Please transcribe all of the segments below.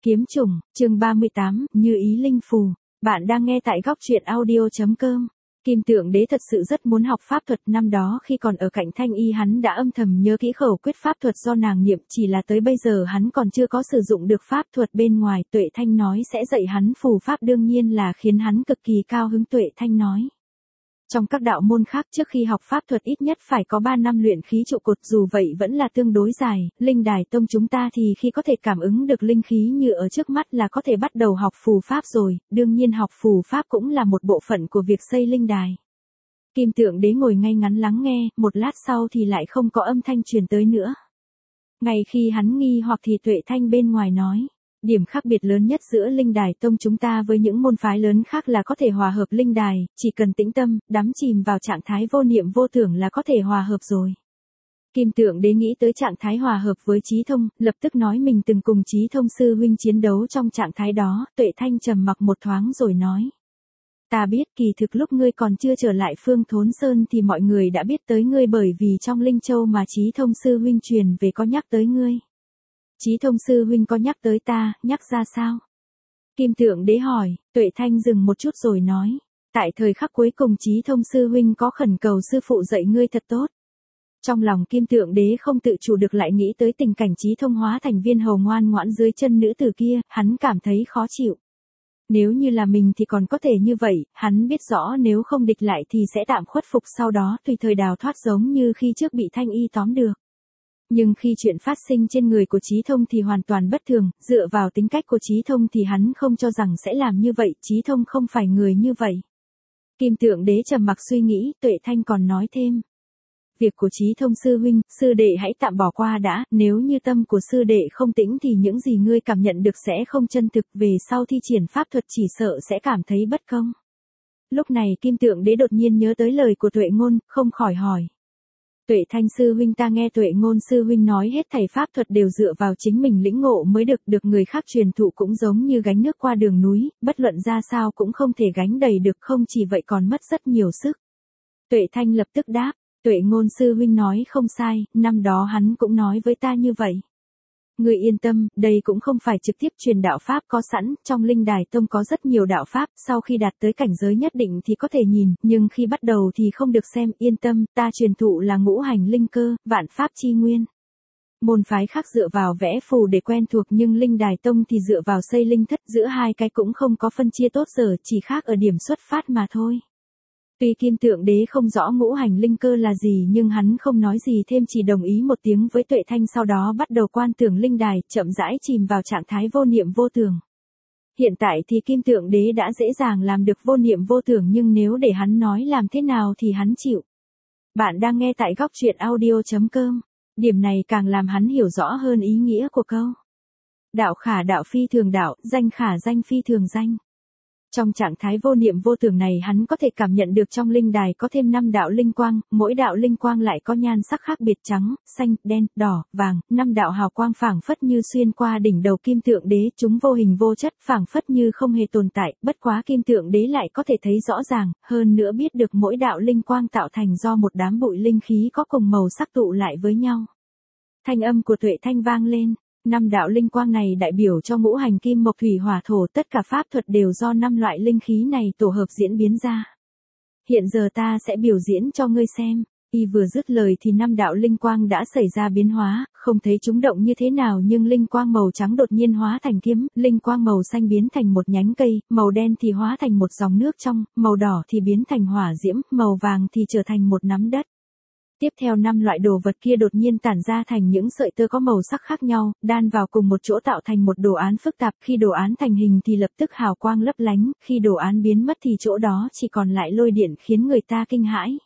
Kiếm chủng, chương 38, như ý linh phù. Bạn đang nghe tại góc truyện audio.com. Kim Tượng Đế thật sự rất muốn học pháp thuật, năm đó khi còn ở cạnh Thanh Y hắn đã âm thầm nhớ kỹ khẩu quyết pháp thuật do nàng niệm, chỉ là tới bây giờ hắn còn chưa có sử dụng được pháp thuật bên ngoài. Tuệ Thanh nói sẽ dạy hắn phù pháp đương nhiên là khiến hắn cực kỳ cao hứng. Tuệ Thanh nói, trong các đạo môn khác trước khi học pháp thuật ít nhất phải có 3 năm luyện khí trụ cột, dù vậy vẫn là tương đối dài. Linh đài tông chúng ta thì khi có thể cảm ứng được linh khí như ở trước mắt là có thể bắt đầu học phù pháp rồi, đương nhiên học phù pháp cũng là một bộ phận của việc xây linh đài. Kim Tượng Đế ngồi ngay ngắn lắng nghe, một lát sau thì lại không có âm thanh truyền tới nữa. Ngay khi hắn nghi hoặc thì Tuệ Thanh bên ngoài nói, điểm khác biệt lớn nhất giữa linh đài tông chúng ta với những môn phái lớn khác là có thể hòa hợp linh đài, chỉ cần tĩnh tâm, đắm chìm vào trạng thái vô niệm vô tưởng là có thể hòa hợp rồi. Kim Tượng Đế nghĩ tới trạng thái hòa hợp với Chí Thông, lập tức nói mình từng cùng Chí Thông sư huynh chiến đấu trong trạng thái đó. Tuệ Thanh trầm mặc một thoáng rồi nói, ta biết kỳ thực lúc ngươi còn chưa trở lại Phương Thốn Sơn thì mọi người đã biết tới ngươi, bởi vì trong Linh Châu mà Chí Thông sư huynh truyền về có nhắc tới ngươi. Chí Thông sư huynh có nhắc tới ta, nhắc ra sao? Kim Tượng Đế hỏi. Tuệ Thanh dừng một chút rồi nói, tại thời khắc cuối cùng Chí Thông sư huynh có khẩn cầu sư phụ dạy ngươi thật tốt. Trong lòng Kim Tượng Đế không tự chủ được lại nghĩ tới tình cảnh Chí Thông hóa thành viên hầu ngoan ngoãn dưới chân nữ tử kia, hắn cảm thấy khó chịu. Nếu như là mình thì còn có thể như vậy, hắn biết rõ nếu không địch lại thì sẽ tạm khuất phục, sau đó tùy thời đào thoát giống như khi trước bị Thanh Y tóm được. Nhưng khi chuyện phát sinh trên người của Chí Thông thì hoàn toàn bất thường, dựa vào tính cách của Chí Thông thì hắn không cho rằng sẽ làm như vậy, Chí Thông không phải người như vậy. Kim Tượng Đế trầm mặc suy nghĩ. Tuệ Thanh còn nói thêm, việc của Chí Thông sư huynh, sư đệ hãy tạm bỏ qua đã, nếu như tâm của sư đệ không tĩnh thì những gì ngươi cảm nhận được sẽ không chân thực, về sau thi triển pháp thuật chỉ sợ sẽ cảm thấy bất công. Lúc này Kim Tượng Đế đột nhiên nhớ tới lời của Tuệ Ngôn, không khỏi hỏi, Tuệ Thanh sư huynh, ta nghe Tuệ Ngôn sư huynh nói hết thảy pháp thuật đều dựa vào chính mình lĩnh ngộ mới được người khác truyền thụ cũng giống như gánh nước qua đường núi, bất luận ra sao cũng không thể gánh đầy được, không chỉ vậy còn mất rất nhiều sức. Tuệ Thanh lập tức đáp, Tuệ Ngôn sư huynh nói không sai, năm đó hắn cũng nói với ta như vậy. Ngươi yên tâm, đây cũng không phải trực tiếp truyền đạo pháp có sẵn, trong linh đài tông có rất nhiều đạo pháp, sau khi đạt tới cảnh giới nhất định thì có thể nhìn, nhưng khi bắt đầu thì không được xem, yên tâm, ta truyền thụ là ngũ hành linh cơ, vạn pháp chi nguyên. Môn phái khác dựa vào vẽ phù để quen thuộc nhưng linh đài tông thì dựa vào xây linh thất, giữa hai cái cũng không có phân chia tốt giờ, chỉ khác ở điểm xuất phát mà thôi. Tuy Kim Tượng Đế không rõ ngũ hành linh cơ là gì nhưng hắn không nói gì thêm, chỉ đồng ý một tiếng với Tuệ Thanh, sau đó bắt đầu quan tưởng linh đài, chậm rãi chìm vào trạng thái vô niệm vô tưởng. Hiện tại thì Kim Tượng Đế đã dễ dàng làm được vô niệm vô tưởng, nhưng nếu để hắn nói làm thế nào thì hắn chịu. Bạn đang nghe tại góc truyện audio.com. Điểm này càng làm hắn hiểu rõ hơn ý nghĩa của câu đạo khả đạo phi thường đạo, danh khả danh phi thường danh. Trong trạng thái vô niệm vô tưởng này hắn có thể cảm nhận được trong linh đài có thêm 5 đạo linh quang, mỗi đạo linh quang lại có nhan sắc khác biệt, trắng, xanh, đen, đỏ, vàng, 5 đạo hào quang phảng phất như xuyên qua đỉnh đầu Kim Tượng Đế, chúng vô hình vô chất, phảng phất như không hề tồn tại, bất quá Kim Tượng Đế lại có thể thấy rõ ràng, hơn nữa biết được mỗi đạo linh quang tạo thành do một đám bụi linh khí có cùng màu sắc tụ lại với nhau. Thanh âm của Tuệ Thanh vang lên. 5 đạo linh quang này đại biểu cho ngũ hành kim mộc thủy hỏa thổ, tất cả pháp thuật đều do 5 loại linh khí này tổ hợp diễn biến ra. Hiện giờ ta sẽ biểu diễn cho ngươi xem. Y vừa dứt lời thì 5 đạo linh quang đã xảy ra biến hóa, không thấy chúng động như thế nào nhưng linh quang màu trắng đột nhiên hóa thành kiếm, linh quang màu xanh biến thành một nhánh cây, màu đen thì hóa thành một dòng nước trong, màu đỏ thì biến thành hỏa diễm, màu vàng thì trở thành một nắm đất. Tiếp theo 5 loại đồ vật kia đột nhiên tản ra thành những sợi tơ có màu sắc khác nhau, đan vào cùng một chỗ tạo thành một đồ án phức tạp, khi đồ án thành hình thì lập tức hào quang lấp lánh, khi đồ án biến mất thì chỗ đó chỉ còn lại lôi điện khiến người ta kinh hãi.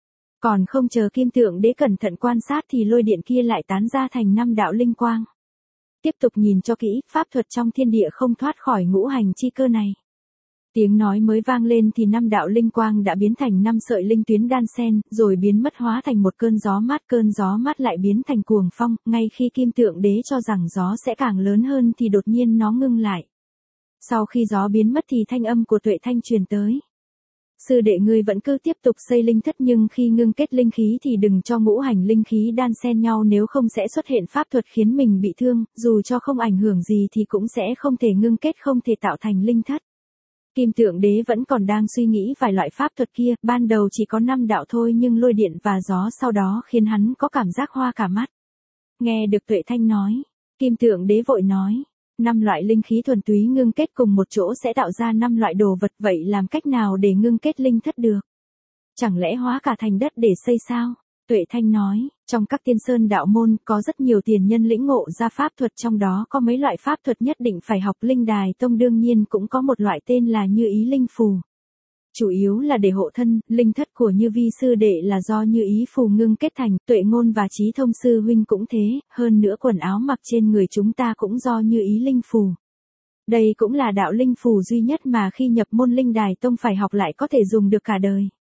Còn không chờ Kim Tượng Đế cẩn thận quan sát thì lôi điện kia lại tán ra thành 5 đạo linh quang. Tiếp tục nhìn cho kỹ, pháp thuật trong thiên địa không thoát khỏi ngũ hành chi cơ này. Tiếng nói mới vang lên thì 5 đạo linh quang đã biến thành 5 sợi linh tuyến đan xen, rồi biến mất hóa thành một cơn gió mát lại biến thành cuồng phong, ngay khi Kim Tượng Đế cho rằng gió sẽ càng lớn hơn thì đột nhiên nó ngưng lại. Sau khi gió biến mất thì thanh âm của Tuệ Thanh truyền tới. Sư đệ ngươi vẫn cứ tiếp tục xây linh thất nhưng khi ngưng kết linh khí thì đừng cho ngũ hành linh khí đan xen nhau nếu không sẽ xuất hiện pháp thuật khiến mình bị thương, dù cho không ảnh hưởng gì thì cũng sẽ không thể ngưng kết không thể tạo thành linh thất. Kim Tượng Đế vẫn còn đang suy nghĩ vài loại pháp thuật kia, ban đầu chỉ có 5 đạo thôi nhưng lôi điện và gió sau đó khiến hắn có cảm giác hoa cả mắt. Nghe được Tuệ Thanh nói, Kim Tượng Đế vội nói, 5 loại linh khí thuần túy ngưng kết cùng một chỗ sẽ tạo ra 5 loại đồ vật, vậy làm cách nào để ngưng kết linh thất được? Chẳng lẽ hóa cả thành đất để xây sao? Tuệ Thanh nói, trong các tiên sơn đạo môn có rất nhiều tiền nhân lĩnh ngộ ra pháp thuật, trong đó có mấy loại pháp thuật nhất định phải học. Linh Đài Tông đương nhiên cũng có một loại tên là Như Ý Linh Phù. Chủ yếu là để hộ thân, linh thất của Như Vi sư đệ là do Như Ý Phù ngưng kết thành, Tuệ Ngôn và Chí Thông sư huynh cũng thế, hơn nữa quần áo mặc trên người chúng ta cũng do Như Ý Linh Phù. Đây cũng là đạo linh phù duy nhất mà khi nhập môn Linh Đài Tông phải học lại có thể dùng được cả đời.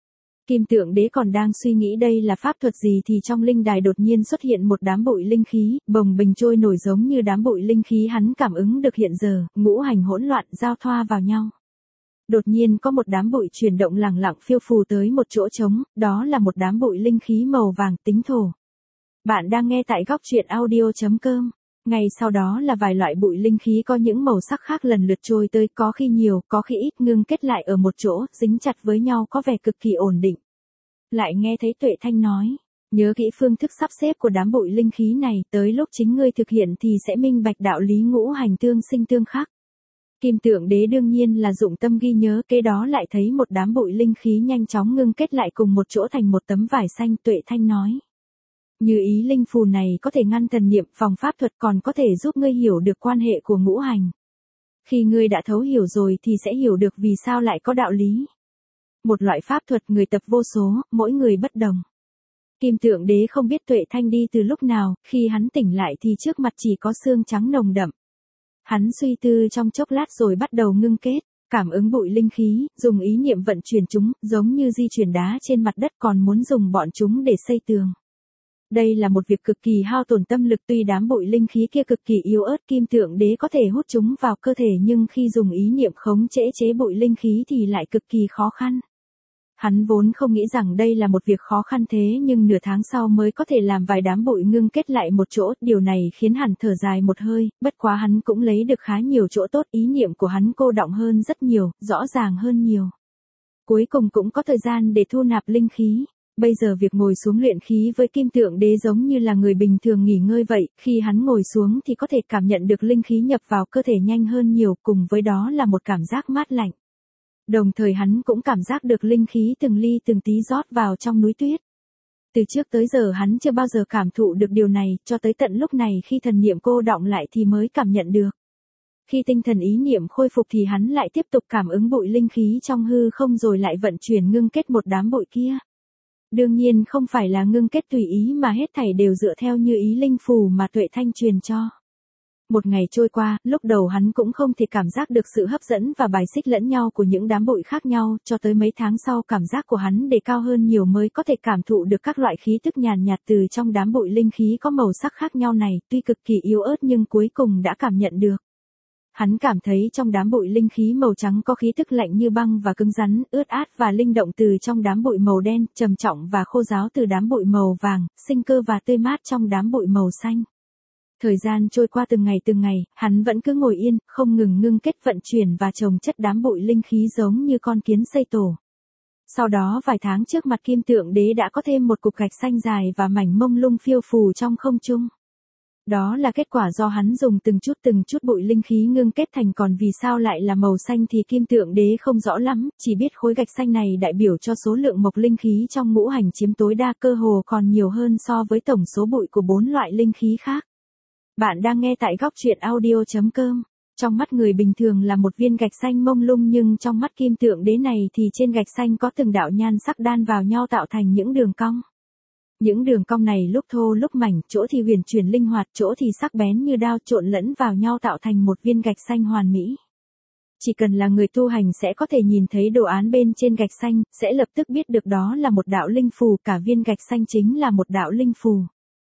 Kim Tượng Đế còn đang suy nghĩ đây là pháp thuật gì thì trong linh đài đột nhiên xuất hiện một đám bụi linh khí, bồng bềnh trôi nổi giống như đám bụi linh khí hắn cảm ứng được hiện giờ, ngũ hành hỗn loạn giao thoa vào nhau. Đột nhiên có một đám bụi chuyển động lẳng lặng phiêu phù tới một chỗ trống, đó là một đám bụi linh khí màu vàng tính thổ. Bạn đang nghe tại góc truyện audio.com. Ngay sau đó là vài loại bụi linh khí có những màu sắc khác lần lượt trôi tới, có khi nhiều, có khi ít, ngưng kết lại ở một chỗ, dính chặt với nhau có vẻ cực kỳ ổn định. Lại nghe thấy Tuệ Thanh nói, nhớ kỹ phương thức sắp xếp của đám bụi linh khí này, tới lúc chính ngươi thực hiện thì sẽ minh bạch đạo lý ngũ hành tương sinh tương khắc. Kim Tượng Đế đương nhiên là dụng tâm ghi nhớ, kế đó lại thấy một đám bụi linh khí nhanh chóng ngưng kết lại cùng một chỗ thành một tấm vải xanh. Tuệ Thanh nói, Như Ý Linh Phù này có thể ngăn thần niệm, phòng pháp thuật, còn có thể giúp ngươi hiểu được quan hệ của ngũ hành. Khi ngươi đã thấu hiểu rồi thì sẽ hiểu được vì sao lại có đạo lý. Một loại pháp thuật người tập vô số, mỗi người bất đồng. Kim Tượng Đế không biết Tuệ Thanh đi từ lúc nào, khi hắn tỉnh lại thì trước mặt chỉ có xương trắng nồng đậm. Hắn suy tư trong chốc lát rồi bắt đầu ngưng kết, cảm ứng bụi linh khí, dùng ý niệm vận chuyển chúng, giống như di chuyển đá trên mặt đất, còn muốn dùng bọn chúng để xây tường. Đây là một việc cực kỳ hao tổn tâm lực, tuy đám bụi linh khí kia cực kỳ yếu ớt, Kim Tượng Đế có thể hút chúng vào cơ thể nhưng khi dùng ý niệm khống chế bụi linh khí thì lại cực kỳ khó khăn. Hắn vốn không nghĩ rằng đây là một việc khó khăn thế nhưng nửa tháng sau mới có thể làm vài đám bụi ngưng kết lại một chỗ, điều này khiến hắn thở dài một hơi, bất quá hắn cũng lấy được khá nhiều chỗ tốt, ý niệm của hắn cô đọng hơn rất nhiều, rõ ràng hơn nhiều. Cuối cùng cũng có thời gian để thu nạp linh khí. Bây giờ việc ngồi xuống luyện khí với Kim Tượng Đế giống như là người bình thường nghỉ ngơi vậy, khi hắn ngồi xuống thì có thể cảm nhận được linh khí nhập vào cơ thể nhanh hơn nhiều, cùng với đó là một cảm giác mát lạnh. Đồng thời hắn cũng cảm giác được linh khí từng ly từng tí rót vào trong núi tuyết. Từ trước tới giờ hắn chưa bao giờ cảm thụ được điều này, cho tới tận lúc này khi thần niệm cô đọng lại thì mới cảm nhận được. Khi tinh thần ý niệm khôi phục thì hắn lại tiếp tục cảm ứng bụi linh khí trong hư không rồi lại vận chuyển ngưng kết một đám bụi kia. Đương nhiên không phải là ngưng kết tùy ý mà hết thảy đều dựa theo Như Ý Linh Phù mà Tuệ Thanh truyền cho. Một ngày trôi qua, lúc đầu hắn cũng không thể cảm giác được sự hấp dẫn và bài xích lẫn nhau của những đám bụi khác nhau, cho tới mấy tháng sau cảm giác của hắn đề cao hơn nhiều mới có thể cảm thụ được các loại khí tức nhàn nhạt từ trong đám bụi linh khí có màu sắc khác nhau này, tuy cực kỳ yếu ớt nhưng cuối cùng đã cảm nhận được. Hắn cảm thấy trong đám bụi linh khí màu trắng có khí tức lạnh như băng và cứng rắn, ướt át và linh động từ trong đám bụi màu đen, trầm trọng và khô ráo từ đám bụi màu vàng, sinh cơ và tươi mát trong đám bụi màu xanh. Thời gian trôi qua từng ngày, hắn vẫn cứ ngồi yên, không ngừng ngưng kết vận chuyển và chồng chất đám bụi linh khí giống như con kiến xây tổ. Sau đó vài tháng trước mặt Kim Tượng Đế đã có thêm một cục gạch xanh dài và mảnh mông lung phiêu phù trong không trung. Đó là kết quả do hắn dùng từng chút bụi linh khí ngưng kết thành, còn vì sao lại là màu xanh thì Kim Tượng Đế không rõ lắm, chỉ biết khối gạch xanh này đại biểu cho số lượng mộc linh khí trong ngũ hành chiếm tối đa, cơ hồ còn nhiều hơn so với tổng số bụi của 4 loại linh khí khác. Bạn đang nghe tại góc truyện audio.com. Trong mắt người bình thường là một viên gạch xanh mông lung nhưng trong mắt Kim Tượng Đế này thì trên gạch xanh có từng đạo nhan sắc đan vào nhau tạo thành những đường cong. Những đường cong này lúc thô lúc mảnh, chỗ thì huyền chuyển linh hoạt, chỗ thì sắc bén như đao, trộn lẫn vào nhau tạo thành một viên gạch xanh hoàn mỹ. Chỉ cần là người tu hành sẽ có thể nhìn thấy đồ án bên trên gạch xanh, sẽ lập tức biết được đó là một đạo linh phù, cả viên gạch xanh chính là một đạo linh phù.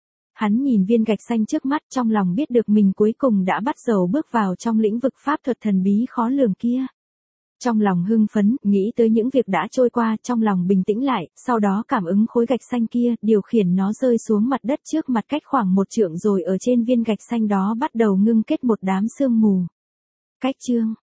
Hắn nhìn viên gạch xanh trước mắt, trong lòng biết được mình cuối cùng đã bắt đầu bước vào trong lĩnh vực pháp thuật thần bí khó lường kia. Trong lòng hưng phấn, nghĩ tới những việc đã trôi qua, trong lòng bình tĩnh lại, sau đó cảm ứng khối gạch xanh kia, điều khiển nó rơi xuống mặt đất trước mặt cách khoảng 1 trượng rồi ở trên viên gạch xanh đó bắt đầu ngưng kết một đám sương mù. Cách chương